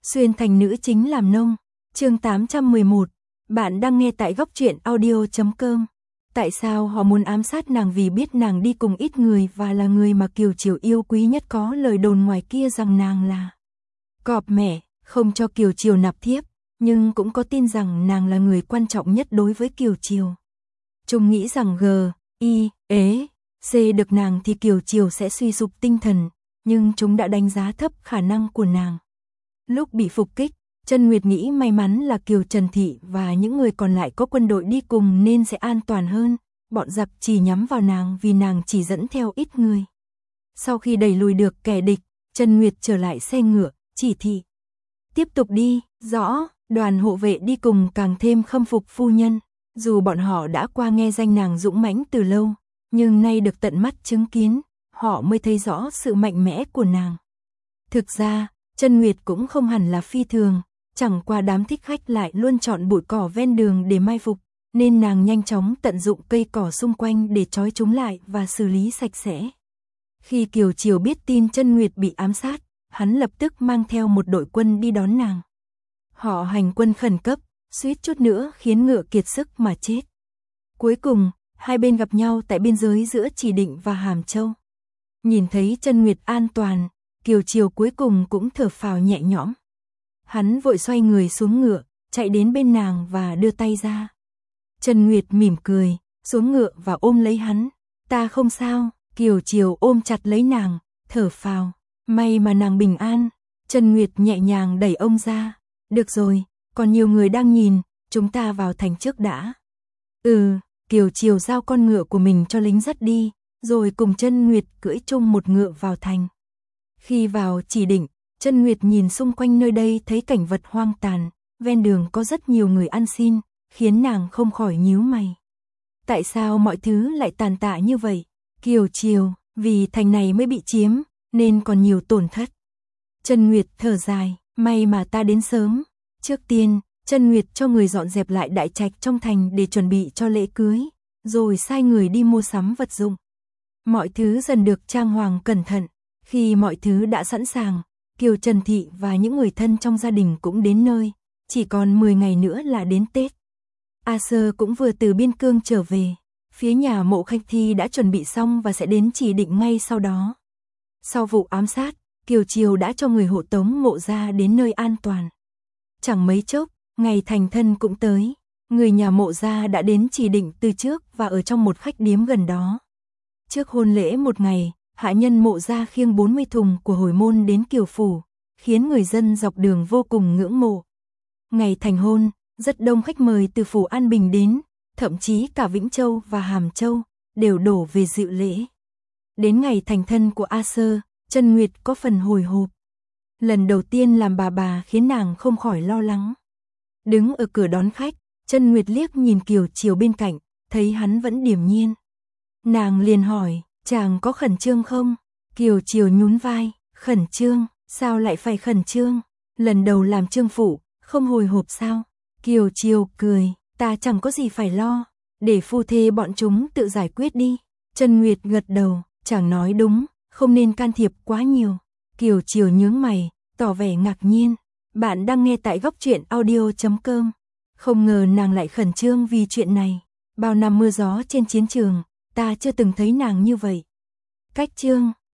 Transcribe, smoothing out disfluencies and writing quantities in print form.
Xuyên thành nữ chính làm nông. Chương 811. Bạn đang nghe tại góc truyện audio.com. Tại sao họ muốn ám sát nàng? Vì biết nàng đi cùng ít người và là người mà Kiều Chiều yêu quý nhất. Có lời đồn ngoài kia rằng nàng là cọp mẹ, không cho Kiều Chiều nạp thiếp, nhưng cũng có tin rằng nàng là người quan trọng nhất đối với Kiều Chiều. Chúng nghĩ rằng C được nàng thì Kiều Chiều sẽ suy sụp tinh thần, nhưng chúng đã đánh giá thấp khả năng của nàng. Lúc bị phục kích, Chân Nguyệt nghĩ may mắn là Kiều Trần Thị và những người còn lại có quân đội đi cùng nên sẽ an toàn hơn. Bọn giặc chỉ nhắm vào nàng vì nàng chỉ dẫn theo ít người. Sau khi đẩy lùi được kẻ địch, Chân Nguyệt trở lại xe ngựa, chỉ thị: tiếp tục đi. Rõ. Đoàn hộ vệ đi cùng càng thêm khâm phục phu nhân. Dù bọn họ đã qua nghe danh nàng dũng mãnh từ lâu, nhưng nay được tận mắt chứng kiến, họ mới thấy rõ sự mạnh mẽ của nàng. Thực ra, Chân Nguyệt cũng không hẳn là phi thường, chẳng qua đám thích khách lại luôn chọn bụi cỏ ven đường để mai phục, nên nàng nhanh chóng tận dụng cây cỏ xung quanh để trói chúng lại và xử lý sạch sẽ. Khi Kiều Chiều biết tin Chân Nguyệt bị ám sát, hắn lập tức mang theo một đội quân đi đón nàng. Họ hành quân khẩn cấp, suýt chút nữa khiến ngựa kiệt sức mà chết. Cuối cùng, hai bên gặp nhau tại biên giới giữa Chỉ Định và Hàm Châu. Nhìn thấy Chân Nguyệt an toàn, Kiều Chiều cuối cùng cũng thở phào nhẹ nhõm. Hắn vội xoay người xuống ngựa, chạy đến bên nàng và đưa tay ra. Chân Nguyệt mỉm cười, xuống ngựa và ôm lấy hắn. Ta không sao. Kiều Chiều ôm chặt lấy nàng, thở phào. May mà nàng bình an. Chân Nguyệt nhẹ nhàng đẩy ông ra. Được rồi, còn nhiều người đang nhìn, chúng ta vào thành trước đã. Kiều Chiều giao con ngựa của mình cho lính dắt đi, rồi cùng Chân Nguyệt cưỡi chung một ngựa vào thành. Khi vào Chỉ Định, Chân Nguyệt nhìn xung quanh nơi đây thấy cảnh vật hoang tàn, ven đường có rất nhiều người ăn xin, khiến nàng không khỏi nhíu mày. Tại sao mọi thứ lại tàn tạ như vậy? Kiều Chiều, vì thành này mới bị chiếm, nên còn nhiều tổn thất. Chân Nguyệt thở dài, may mà ta đến sớm. Trước tiên, Chân Nguyệt cho người dọn dẹp lại đại trạch trong thành để chuẩn bị cho lễ cưới, rồi sai người đi mua sắm vật dụng. Mọi thứ dần được trang hoàng cẩn thận. Khi mọi thứ đã sẵn sàng, Kiều Trần Thị và những người thân trong gia đình cũng đến nơi, chỉ còn 10 ngày nữa là đến Tết. A Sơ cũng vừa từ biên cương trở về, phía nhà Mộ Khanh Thi đã chuẩn bị xong và sẽ đến Chỉ Định ngay sau đó. Sau vụ ám sát, Kiều Chiều đã cho người hộ tống Mộ gia đến nơi an toàn. Chẳng mấy chốc, ngày thành thân cũng tới, người nhà Mộ gia đã đến Chỉ Định từ trước và ở trong một khách điếm gần đó. Trước hôn lễ một ngày, hạ nhân Mộ gia khiêng 40 thùng của hồi môn đến Kiều phủ, khiến người dân dọc đường vô cùng ngưỡng mộ. Ngày thành hôn, rất đông khách mời từ phủ An Bình đến, thậm chí cả Vĩnh Châu và Hàm Châu đều đổ về dự lễ. Đến ngày thành thân của A Sơ, Chân Nguyệt có phần hồi hộp. Lần đầu tiên làm bà khiến nàng không khỏi lo lắng. Đứng ở cửa đón khách, Chân Nguyệt liếc nhìn Kiều Chiều bên cạnh, thấy hắn vẫn điềm nhiên. Nàng liền hỏi, chàng có khẩn trương không? Kiều Chiều nhún vai, khẩn trương, sao lại phải khẩn trương? Lần đầu làm trương phụ, không hồi hộp sao? Kiều Chiều cười, ta chẳng có gì phải lo, để phu thê bọn chúng tự giải quyết đi. Chân Nguyệt gật đầu, chàng nói đúng, không nên can thiệp quá nhiều. Kiều Chiều nhướng mày, tỏ vẻ ngạc nhiên. Bạn đang nghe tại góc truyện audio.com. Không ngờ nàng lại khẩn trương vì chuyện này. Bao năm mưa gió trên chiến trường, ta chưa từng thấy nàng như vậy. Cách chương